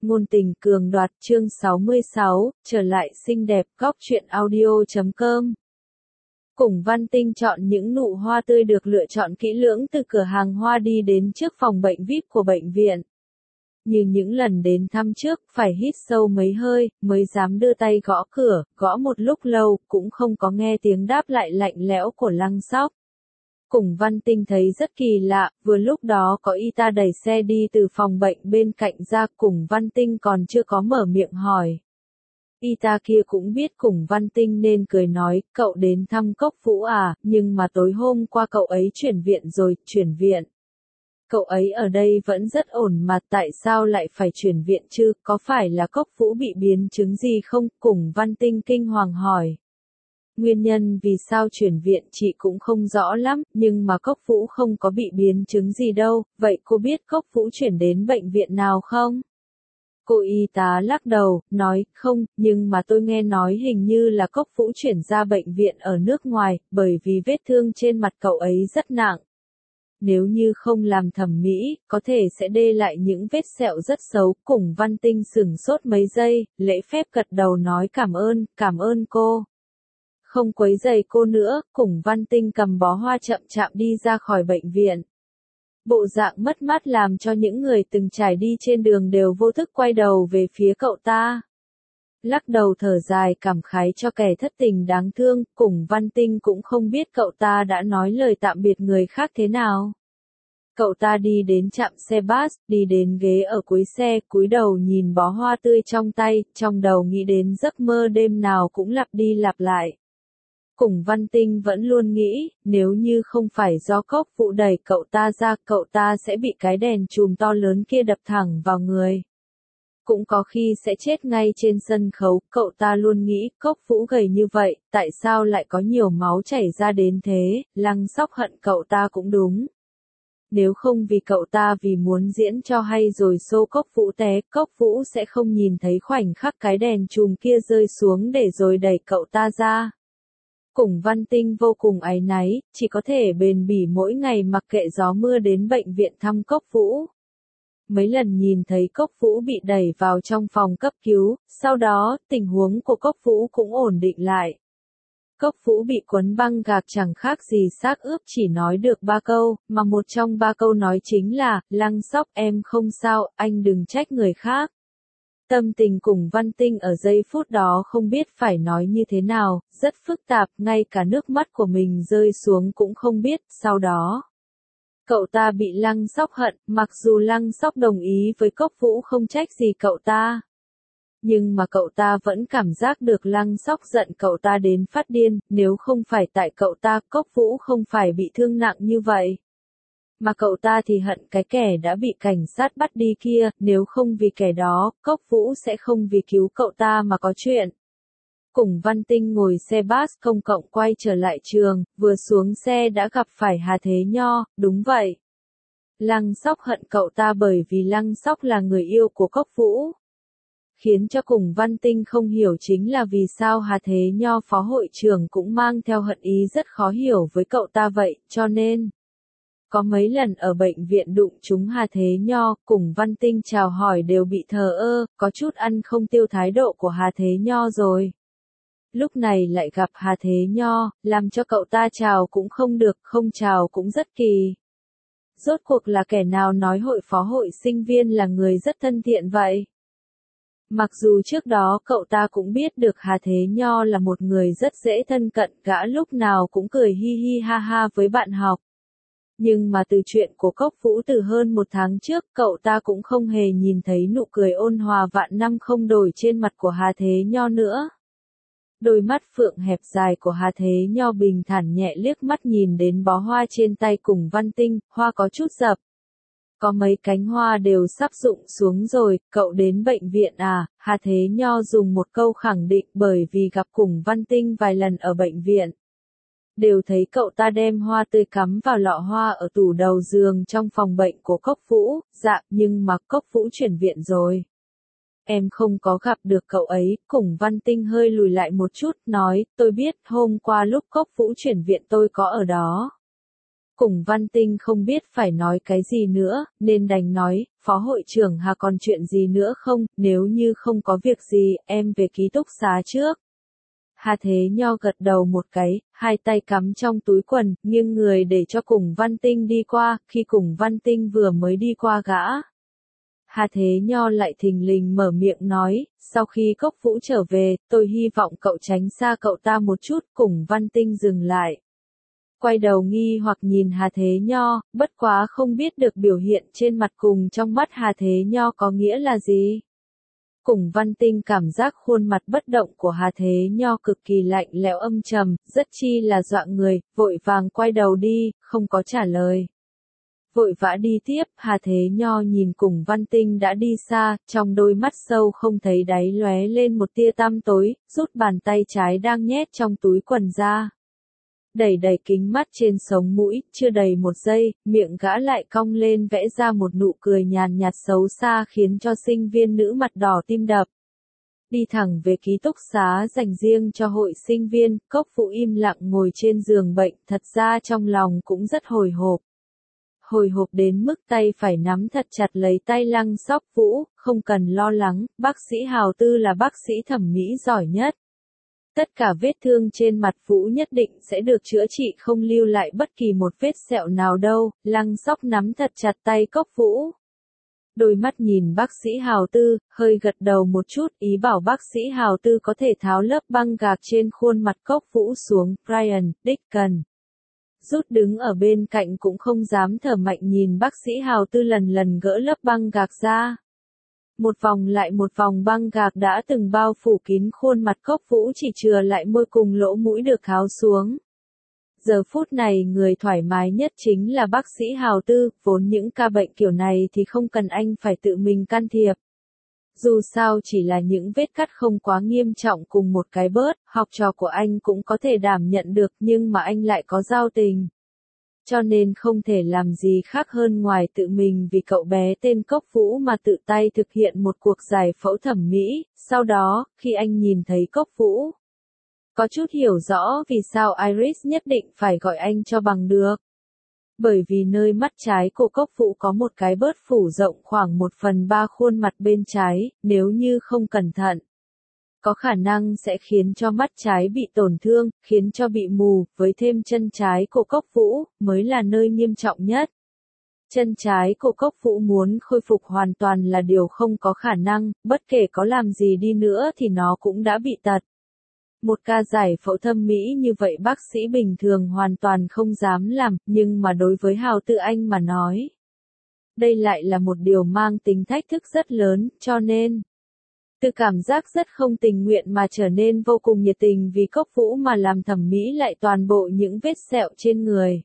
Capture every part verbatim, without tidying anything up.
ngôn tình cường đoạt chương sáu mươi sáu, trở lại xinh đẹp, góc truyện audio chấm com. Cùng Văn Tinh chọn những nụ hoa tươi được lựa chọn kỹ lưỡng từ cửa hàng hoa đi đến trước phòng bệnh vi ai pi của bệnh viện. Như những lần đến thăm trước, phải hít sâu mấy hơi, mới dám đưa tay gõ cửa, gõ một lúc lâu, cũng không có nghe tiếng đáp lại lạnh lẽo của Lăng Sóc. Cùng Văn Tinh thấy rất kỳ lạ, vừa lúc đó có y tá đẩy xe đi từ phòng bệnh bên cạnh ra, Cùng Văn Tinh còn chưa có mở miệng hỏi. Y tá kia cũng biết Cùng Văn Tinh nên cười nói, cậu đến thăm Cốc Vũ à, nhưng mà tối hôm qua cậu ấy chuyển viện rồi, chuyển viện. Cậu ấy ở đây vẫn rất ổn mà tại sao lại phải chuyển viện chứ, có phải là Cốc Vũ bị biến chứng gì không? Cùng Văn Tinh kinh hoàng hỏi. Nguyên nhân vì sao chuyển viện chị cũng không rõ lắm, nhưng mà Cốc Vũ không có bị biến chứng gì đâu, vậy cô biết Cốc Vũ chuyển đến bệnh viện nào không? Cô y tá lắc đầu, nói, không, nhưng mà tôi nghe nói hình như là Cốc Vũ chuyển ra bệnh viện ở nước ngoài, bởi vì vết thương trên mặt cậu ấy rất nặng. Nếu như không làm thẩm mỹ, có thể sẽ đê lại những vết sẹo rất xấu. Cùng Văn Tinh sửng sốt mấy giây, lễ phép gật đầu nói cảm ơn, cảm ơn cô. Không quấy rầy cô nữa, Cùng Văn Tinh cầm bó hoa chậm chạp đi ra khỏi bệnh viện. Bộ dạng mất mát làm cho những người từng trải đi trên đường đều vô thức quay đầu về phía cậu ta. Lắc đầu thở dài cảm khái cho kẻ thất tình đáng thương, Cùng Văn Tinh cũng không biết cậu ta đã nói lời tạm biệt người khác thế nào. Cậu ta đi đến trạm xe bus, đi đến ghế ở cuối xe, cúi đầu nhìn bó hoa tươi trong tay, trong đầu nghĩ đến giấc mơ đêm nào cũng lặp đi lặp lại. Cùng Văn Tinh vẫn luôn nghĩ, nếu như không phải do Cốc Vũ đẩy cậu ta ra, cậu ta sẽ bị cái đèn chùm to lớn kia đập thẳng vào người. Cũng có khi sẽ chết ngay trên sân khấu, cậu ta luôn nghĩ, Cốc Vũ gầy như vậy, tại sao lại có nhiều máu chảy ra đến thế, Lăng Sóc hận cậu ta cũng đúng. Nếu không vì cậu ta vì muốn diễn cho hay rồi xô Cốc Vũ té, Cốc Vũ sẽ không nhìn thấy khoảnh khắc cái đèn chùm kia rơi xuống để rồi đẩy cậu ta ra. Cùng Văn Tinh vô cùng áy náy, chỉ có thể bền bỉ mỗi ngày mặc kệ gió mưa đến bệnh viện thăm Cốc Vũ. Mấy lần nhìn thấy Cốc Vũ bị đẩy vào trong phòng cấp cứu, sau đó, tình huống của Cốc Vũ cũng ổn định lại. Cốc Vũ bị quấn băng gạc chẳng khác gì xác ướp chỉ nói được ba câu, mà một trong ba câu nói chính là, Lăng Sóc em không sao, anh đừng trách người khác. Tâm tình Cùng Văn Tinh ở giây phút đó không biết phải nói như thế nào, rất phức tạp, ngay cả nước mắt của mình rơi xuống cũng không biết, sau đó. Cậu ta bị Lăng Sóc hận, mặc dù Lăng Sóc đồng ý với Cốc Vũ không trách gì cậu ta. Nhưng mà cậu ta vẫn cảm giác được Lăng Sóc giận cậu ta đến phát điên, nếu không phải tại cậu ta, Cốc Vũ không phải bị thương nặng như vậy. Mà cậu ta thì hận cái kẻ đã bị cảnh sát bắt đi kia, nếu không vì kẻ đó, Cốc Vũ sẽ không vì cứu cậu ta mà có chuyện. Cùng Văn Tinh ngồi xe bus công cộng quay trở lại trường, vừa xuống xe đã gặp phải Hà Thế Nho, đúng vậy. Lăng Sóc hận cậu ta bởi vì Lăng Sóc là người yêu của Cốc Vũ. Khiến cho Cùng Văn Tinh không hiểu chính là vì sao Hà Thế Nho phó hội trưởng cũng mang theo hận ý rất khó hiểu với cậu ta vậy, cho nên. Có mấy lần ở bệnh viện đụng chúng Hà Thế Nho, Cùng Văn Tinh chào hỏi đều bị thờ ơ, có chút ăn không tiêu thái độ của Hà Thế Nho rồi. Lúc này lại gặp Hà Thế Nho, làm cho cậu ta chào cũng không được, không chào cũng rất kỳ. Rốt cuộc là kẻ nào nói hội phó hội sinh viên là người rất thân thiện vậy? Mặc dù trước đó cậu ta cũng biết được Hà Thế Nho là một người rất dễ thân cận, gã lúc nào cũng cười hi hi ha ha với bạn học. Nhưng mà từ chuyện của Cốc Vũ từ hơn một tháng trước, cậu ta cũng không hề nhìn thấy nụ cười ôn hòa vạn năm không đổi trên mặt của Hà Thế Nho nữa. Đôi mắt phượng hẹp dài của Hà Thế Nho bình thản nhẹ liếc mắt nhìn đến bó hoa trên tay Cùng Văn Tinh, hoa có chút dập. Có mấy cánh hoa đều sắp rụng xuống rồi, cậu đến bệnh viện à? Hà Thế Nho dùng một câu khẳng định bởi vì gặp Cùng Văn Tinh vài lần ở bệnh viện. Đều thấy cậu ta đem hoa tươi cắm vào lọ hoa ở tủ đầu giường trong phòng bệnh của Cốc Vũ, dạ, nhưng mà Cốc Vũ chuyển viện rồi. Em không có gặp được cậu ấy, Cùng Văn Tinh hơi lùi lại một chút, nói, tôi biết, hôm qua lúc Cốc Vũ chuyển viện tôi có ở đó. Cùng Văn Tinh không biết phải nói cái gì nữa, nên đành nói, phó hội trưởng Hà còn chuyện gì nữa không, nếu như không có việc gì, em về ký túc xá trước. Hà Thế Nho gật đầu một cái, hai tay cắm trong túi quần, nghiêng người để cho Cùng Văn Tinh đi qua, khi Cùng Văn Tinh vừa mới đi qua gã. Hà Thế Nho lại thình lình mở miệng nói, sau khi Cốc Vũ trở về, tôi hy vọng cậu tránh xa cậu ta một chút. Cùng Văn Tinh dừng lại. Quay đầu nghi hoặc nhìn Hà Thế Nho, bất quá không biết được biểu hiện trên mặt cùng trong mắt Hà Thế Nho có nghĩa là gì. Cùng Văn Tinh cảm giác khuôn mặt bất động của Hà Thế Nho cực kỳ lạnh lẽo âm trầm, rất chi là dọa người, vội vàng quay đầu đi, không có trả lời. Vội vã đi tiếp, Hà Thế Nho nhìn Cùng Văn Tinh đã đi xa, trong đôi mắt sâu không thấy đáy lóe lên một tia tăm tối, rút bàn tay trái đang nhét trong túi quần ra. Đẩy đẩy kính mắt trên sống mũi, chưa đầy một giây, miệng gã lại cong lên vẽ ra một nụ cười nhàn nhạt xấu xa khiến cho sinh viên nữ mặt đỏ tim đập. Đi thẳng về ký túc xá dành riêng cho hội sinh viên, Cốc Vũ im lặng ngồi trên giường bệnh, thật ra trong lòng cũng rất hồi hộp. Hồi hộp đến mức tay phải nắm thật chặt lấy tay Lăng Sóc Vũ, không cần lo lắng, bác sĩ Hào Tư là bác sĩ thẩm mỹ giỏi nhất. Tất cả vết thương trên mặt Vũ nhất định sẽ được chữa trị không lưu lại bất kỳ một vết sẹo nào đâu, Lăng Sóc nắm thật chặt tay Cốc Vũ. Đôi mắt nhìn bác sĩ Hào Tư, hơi gật đầu một chút, ý bảo bác sĩ Hào Tư có thể tháo lớp băng gạc trên khuôn mặt Cốc Vũ xuống, Brian, Deacon. Rút đứng ở bên cạnh cũng không dám thở mạnh nhìn bác sĩ Hào Tư lần lần gỡ lớp băng gạc ra. Một vòng lại một vòng băng gạc đã từng bao phủ kín khuôn mặt Cốc Vũ, chỉ chừa lại môi cùng lỗ mũi được tháo xuống. Giờ phút này người thoải mái nhất chính là bác sĩ Hào Tư, vốn những ca bệnh kiểu này thì không cần anh phải tự mình can thiệp. Dù sao chỉ là những vết cắt không quá nghiêm trọng cùng một cái bớt, học trò của anh cũng có thể đảm nhận được, nhưng mà anh lại có giao tình. Cho nên không thể làm gì khác hơn ngoài tự mình vì cậu bé tên Cốc Vũ mà tự tay thực hiện một cuộc giải phẫu thẩm mỹ. Sau đó, khi anh nhìn thấy Cốc Vũ, có chút hiểu rõ vì sao Iris nhất định phải gọi anh cho bằng được. Bởi vì nơi mắt trái của Cốc Vũ có một cái bớt phủ rộng khoảng một phần ba khuôn mặt bên trái, nếu như không cẩn thận, có khả năng sẽ khiến cho mắt trái bị tổn thương, khiến cho bị mù, với thêm chân trái của Cốc Vũ, mới là nơi nghiêm trọng nhất. Chân trái của Cốc Vũ muốn khôi phục hoàn toàn là điều không có khả năng, bất kể có làm gì đi nữa thì nó cũng đã bị tật. Một ca giải phẫu thẩm mỹ như vậy bác sĩ bình thường hoàn toàn không dám làm, nhưng mà đối với Hào Tư Anh mà nói, đây lại là một điều mang tính thách thức rất lớn, cho nên từ cảm giác rất không tình nguyện mà trở nên vô cùng nhiệt tình vì Cốc Vũ mà làm thẩm mỹ lại toàn bộ những vết sẹo trên người.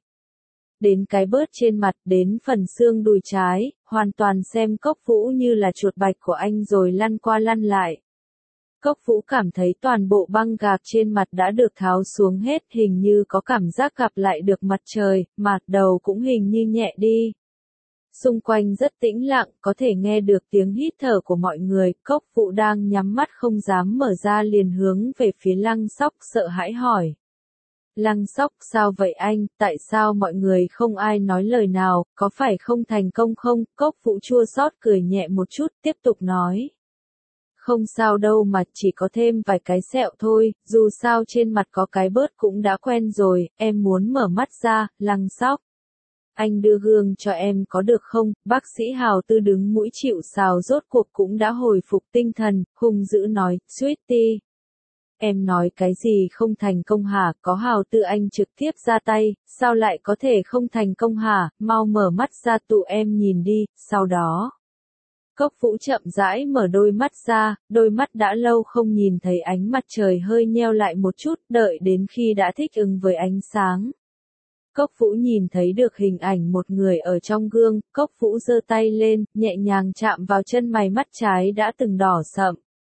Đến cái bớt trên mặt, đến phần xương đùi trái, hoàn toàn xem Cốc Vũ như là chuột bạch của anh rồi lăn qua lăn lại. Cốc Vũ cảm thấy toàn bộ băng gạc trên mặt đã được tháo xuống hết, hình như có cảm giác gặp lại được mặt trời, mặt đầu cũng hình như nhẹ đi. Xung quanh rất tĩnh lặng, có thể nghe được tiếng hít thở của mọi người, Cốc Vũ đang nhắm mắt không dám mở ra liền hướng về phía Lăng Sóc sợ hãi hỏi. Lăng Sóc, sao vậy anh, tại sao mọi người không ai nói lời nào, có phải không thành công không? Cốc Vũ chua xót cười nhẹ một chút, tiếp tục nói. Không sao đâu mà, chỉ có thêm vài cái sẹo thôi, dù sao trên mặt có cái bớt cũng đã quen rồi, em muốn mở mắt ra, Lăng Sóc. Anh đưa gương cho em có được không? Bác sĩ Hào Tư đứng mũi chịu sào rốt cuộc cũng đã hồi phục tinh thần, hung dữ nói, Sweetie. Em nói cái gì không thành công hả? Có Hào Tư Anh trực tiếp ra tay, sao lại có thể không thành công hả? Mau mở mắt ra tụi em nhìn đi, sau đó. Cốc Vũ chậm rãi mở đôi mắt ra, đôi mắt đã lâu không nhìn thấy ánh mặt trời hơi nheo lại một chút, đợi đến khi đã thích ứng với ánh sáng. Cốc Vũ nhìn thấy được hình ảnh một người ở trong gương, Cốc Vũ giơ tay lên, nhẹ nhàng chạm vào chân mày mắt trái đã từng đỏ sậm.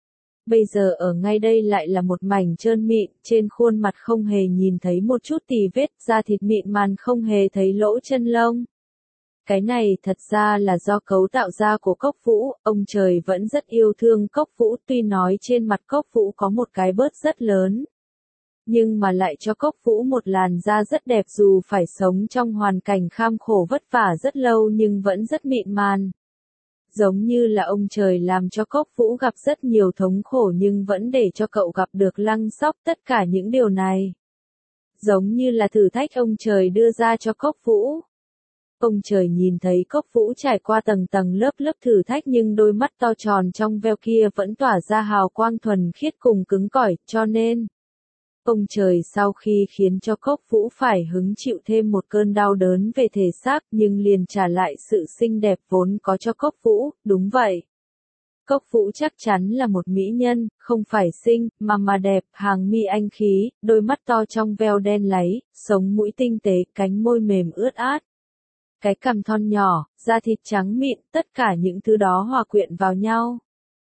Bây giờ ở ngay đây lại là một mảnh trơn mịn, trên khuôn mặt không hề nhìn thấy một chút tì vết, da thịt mịn màn không hề thấy lỗ chân lông. Cái này thật ra là do cấu tạo da của Cốc Vũ, ông trời vẫn rất yêu thương Cốc Vũ, tuy nói trên mặt Cốc Vũ có một cái bớt rất lớn, nhưng mà lại cho Cốc Vũ một làn da rất đẹp dù phải sống trong hoàn cảnh kham khổ vất vả rất lâu nhưng vẫn rất mịn màn. Giống như là ông trời làm cho Cốc Vũ gặp rất nhiều thống khổ nhưng vẫn để cho cậu gặp được Lăng Sóc, tất cả những điều này. Giống như là thử thách ông trời đưa ra cho Cốc Vũ. Ông trời nhìn thấy Cốc Vũ trải qua tầng tầng lớp lớp thử thách nhưng đôi mắt to tròn trong veo kia vẫn tỏa ra hào quang thuần khiết cùng cứng cỏi, cho nên ông trời sau khi khiến cho Cốc Vũ phải hứng chịu thêm một cơn đau đớn về thể xác nhưng liền trả lại sự xinh đẹp vốn có cho Cốc Vũ, đúng vậy. Cốc Vũ chắc chắn là một mỹ nhân, không phải xinh, mà mà đẹp, hàng mi anh khí, đôi mắt to trong veo đen láy, sống mũi tinh tế, cánh môi mềm ướt át. Cái cằm thon nhỏ, da thịt trắng mịn, tất cả những thứ đó hòa quyện vào nhau.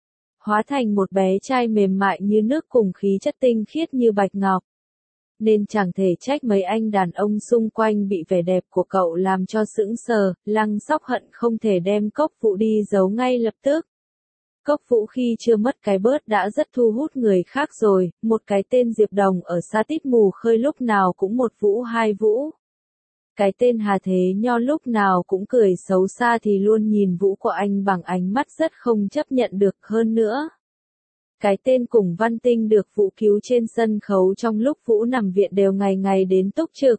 Hóa thành một bé trai mềm mại như nước cùng khí chất tinh khiết như bạch ngọc. Nên chẳng thể trách mấy anh đàn ông xung quanh bị vẻ đẹp của cậu làm cho sững sờ, Lăng Sóc hận không thể đem Cốc Vũ đi giấu ngay lập tức. Cốc Vũ khi chưa mất cái bớt đã rất thu hút người khác rồi, một cái tên Diệp Đồng ở Sa Tít Mù Khơi lúc nào cũng một vũ hai vũ. Cái tên Hà Thế Nho lúc nào cũng cười xấu xa thì luôn nhìn Vũ của anh bằng ánh mắt rất không chấp nhận được hơn nữa. Cái tên Cùng Văn Tinh được Vũ cứu trên sân khấu trong lúc Vũ nằm viện đều ngày ngày đến túc trực.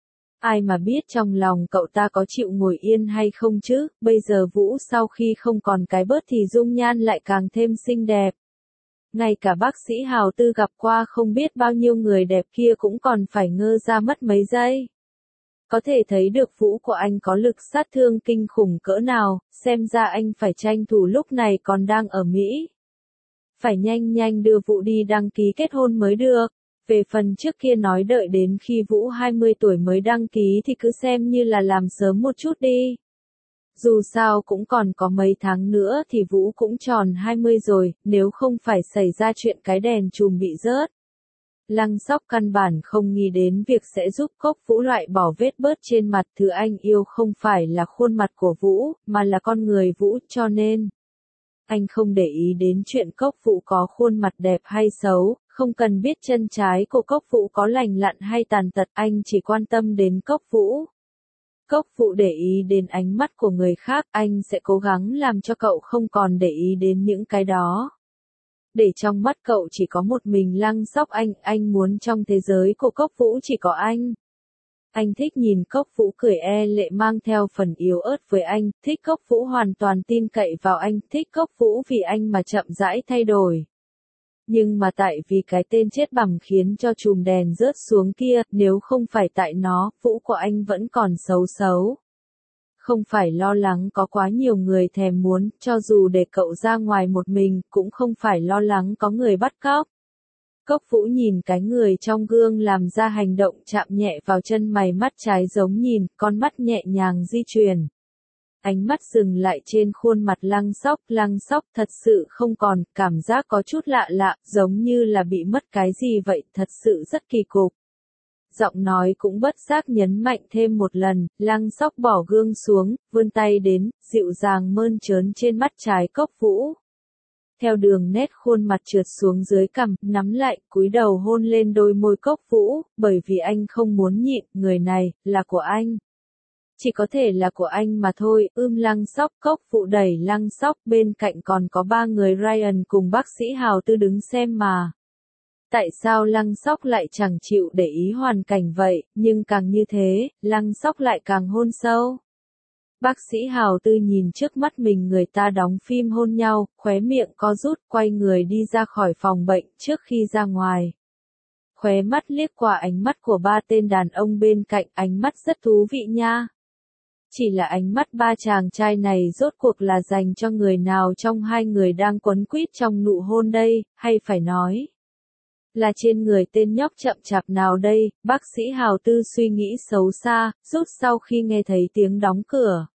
Ai mà biết trong lòng cậu ta có chịu ngồi yên hay không chứ, bây giờ Vũ sau khi không còn cái bớt thì dung nhan lại càng thêm xinh đẹp. Ngay cả bác sĩ Hào Tư gặp qua không biết bao nhiêu người đẹp kia cũng còn phải ngơ ra mất mấy giây. Có thể thấy được Vũ của anh có lực sát thương kinh khủng cỡ nào, xem ra anh phải tranh thủ lúc này còn đang ở Mỹ. Phải nhanh nhanh đưa Vũ đi đăng ký kết hôn mới được. Về phần trước kia nói đợi đến khi Vũ hai mươi tuổi mới đăng ký thì cứ xem như là làm sớm một chút đi. Dù sao cũng còn có mấy tháng nữa thì Vũ cũng tròn hai mươi rồi, nếu không phải xảy ra chuyện cái đèn chùm bị rớt. Lăng Sóc căn bản không nghĩ đến việc sẽ giúp Cốc Vũ loại bỏ vết bớt trên mặt, thứ anh yêu không phải là khuôn mặt của Vũ, mà là con người Vũ, cho nên anh không để ý đến chuyện Cốc Vũ có khuôn mặt đẹp hay xấu, không cần biết chân trái của Cốc Vũ có lành lặn hay tàn tật, anh chỉ quan tâm đến Cốc Vũ. Cốc Vũ để ý đến ánh mắt của người khác, anh sẽ cố gắng làm cho cậu không còn để ý đến những cái đó. Để trong mắt cậu chỉ có một mình Lăng Sóc anh, anh muốn trong thế giới của Cốc Vũ chỉ có anh. Anh thích nhìn Cốc Vũ cười e lệ mang theo phần yếu ớt với anh, thích Cốc Vũ hoàn toàn tin cậy vào anh, thích Cốc Vũ vì anh mà chậm rãi thay đổi. Nhưng mà tại vì cái tên chết bằm khiến cho chùm đèn rớt xuống kia, nếu không phải tại nó, Vũ của anh vẫn còn xấu xấu. Không phải lo lắng có quá nhiều người thèm muốn, cho dù để cậu ra ngoài một mình, cũng không phải lo lắng có người bắt cóc. Cốc Vũ nhìn cái người trong gương làm ra hành động chạm nhẹ vào chân mày mắt trái giống nhìn, con mắt nhẹ nhàng di chuyển. Ánh mắt dừng lại trên khuôn mặt Lăng Sóc, Lăng Sóc thật sự không còn, cảm giác có chút lạ lạ, giống như là bị mất cái gì vậy, thật sự rất kỳ cục. Giọng nói cũng bất giác nhấn mạnh thêm một lần, Lăng Sóc bỏ gương xuống, vươn tay đến, dịu dàng mơn trớn trên mắt trái Cốc Vũ. Theo đường nét khuôn mặt trượt xuống dưới cằm, nắm lại, cúi đầu hôn lên đôi môi Cốc Vũ, bởi vì anh không muốn nhịn, người này, là của anh. Chỉ có thể là của anh mà thôi, ưm Lăng Sóc, Cốc Vũ đẩy Lăng Sóc, bên cạnh còn có ba người Ryan cùng bác sĩ Hào Tư đứng xem mà. Tại sao Lăng Sóc lại chẳng chịu để ý hoàn cảnh vậy, nhưng càng như thế, Lăng Sóc lại càng hôn sâu. Bác sĩ Hào Tư nhìn trước mắt mình người ta đóng phim hôn nhau, khóe miệng co rút, quay người đi ra khỏi phòng bệnh trước khi ra ngoài. Khóe mắt liếc qua ánh mắt của ba tên đàn ông bên cạnh, ánh mắt rất thú vị nha. Chỉ là ánh mắt ba chàng trai này rốt cuộc là dành cho người nào trong hai người đang quấn quýt trong nụ hôn đây, hay phải nói là trên người tên nhóc chậm chạp nào đây, bác sĩ Hào Tư suy nghĩ xấu xa, rút sau khi nghe thấy tiếng đóng cửa.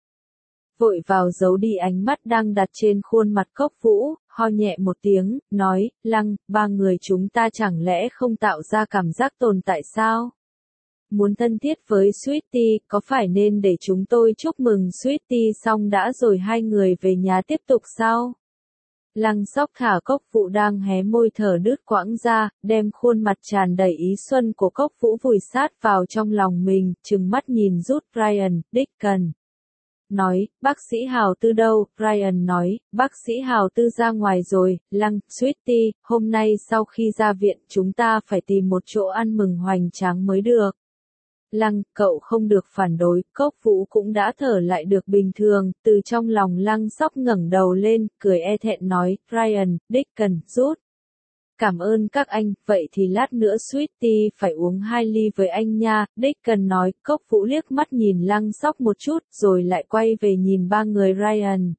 Vội vào giấu đi ánh mắt đang đặt trên khuôn mặt Cốc Vũ, ho nhẹ một tiếng, nói, Lăng, ba người chúng ta chẳng lẽ không tạo ra cảm giác tồn tại sao? Muốn thân thiết với Sweetie, có phải nên để chúng tôi chúc mừng Sweetie xong đã rồi hai người về nhà tiếp tục sao? Lăng Sóc thả Cốc Vũ đang hé môi thở đứt quãng ra, đem khuôn mặt tràn đầy ý xuân của Cốc Vũ vùi sát vào trong lòng mình, trừng mắt nhìn rút Ryan, Deacon. nói, bác sĩ Hào Tư đâu? Ryan nói, bác sĩ Hào Tư ra ngoài rồi. Lăng, Sweetie, hôm nay sau khi ra viện chúng ta phải tìm một chỗ ăn mừng hoành tráng mới được. Lăng, cậu không được phản đối, Cốc Vũ cũng đã thở lại được bình thường, từ trong lòng Lăng Sóc ngẩng đầu lên, cười e thẹn nói, Ryan, Deacon, rút. Cảm ơn các anh, vậy thì lát nữa Sweetie phải uống hai ly với anh nha, Deacon nói, Cốc Vũ liếc mắt nhìn Lăng Sóc một chút, rồi lại quay về nhìn ba người Ryan.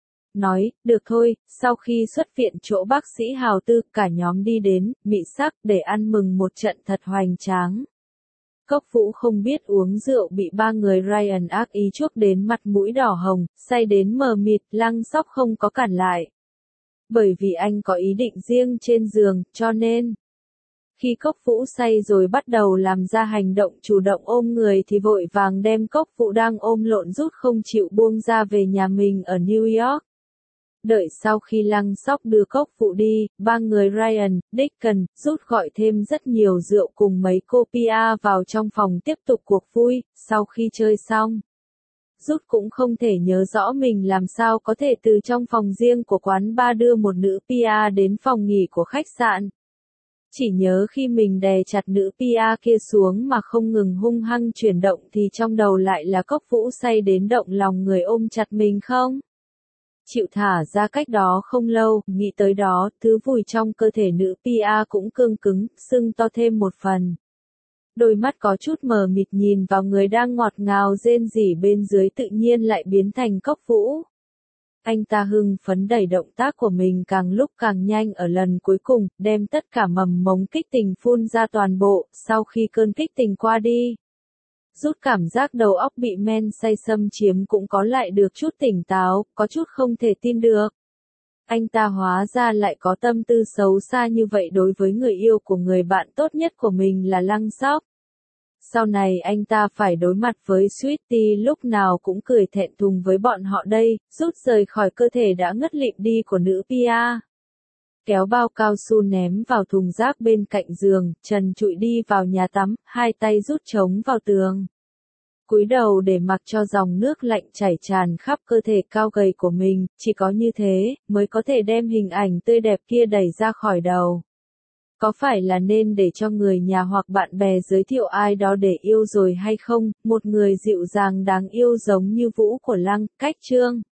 Nói, được thôi, sau khi xuất viện chỗ bác sĩ Hào Tư, cả nhóm đi đến, mị sắc, để ăn mừng một trận thật hoành tráng. Cốc Vũ không biết uống rượu bị ba người Ryan ác ý chuốc đến mặt mũi đỏ hồng, say đến mờ mịt, Lăng Sóc không có cản lại. Bởi vì anh có ý định riêng trên giường, cho nên, khi Cốc Vũ say rồi bắt đầu làm ra hành động chủ động ôm người thì vội vàng đem Cốc Vũ đang ôm lộn rút không chịu buông ra về nhà mình ở New York. Đợi sau khi Lăng Sóc đưa Cốc Vũ đi, ba người Ryan, Deacon, rút gọi thêm rất nhiều rượu cùng mấy cô Pia vào trong phòng tiếp tục cuộc vui. Sau khi chơi xong, rút cũng không thể nhớ rõ mình làm sao có thể từ trong phòng riêng của quán bar đưa một nữ Pia đến phòng nghỉ của khách sạn. Chỉ nhớ khi mình đè chặt nữ Pia kia xuống mà không ngừng hung hăng chuyển động thì trong đầu lại là Cốc Vũ say đến động lòng người ôm chặt mình không? Chịu thả ra cách đó không lâu, nghĩ tới đó, thứ vùi trong cơ thể nữ Pia cũng cương cứng, sưng to thêm một phần. Đôi mắt có chút mờ mịt nhìn vào người đang ngọt ngào rên rỉ bên dưới tự nhiên lại biến thành Cốc Vũ. Anh ta hưng phấn đẩy động tác của mình càng lúc càng nhanh ở lần cuối cùng, đem tất cả mầm mống kích tình phun ra toàn bộ, sau khi cơn kích tình qua đi. Rút cảm giác đầu óc bị men say xâm chiếm cũng có lại được chút tỉnh táo, có chút không thể tin được. Anh ta hóa ra lại có tâm tư xấu xa như vậy đối với người yêu của người bạn tốt nhất của mình là Lăng Sóc. Sau này anh ta phải đối mặt với Sweetie lúc nào cũng cười thẹn thùng với bọn họ đây, rút rời khỏi cơ thể đã ngất lịm đi của nữ Pia. Kéo bao cao su ném vào thùng rác bên cạnh giường, trần trụi đi vào nhà tắm, hai tay rút chống vào tường. Cúi đầu để mặc cho dòng nước lạnh chảy tràn khắp cơ thể cao gầy của mình, chỉ có như thế, mới có thể đem hình ảnh tươi đẹp kia đẩy ra khỏi đầu. Có phải là nên để cho người nhà hoặc bạn bè giới thiệu ai đó để yêu rồi hay không, một người dịu dàng đáng yêu giống như Vũ của Lăng, Cách Trương.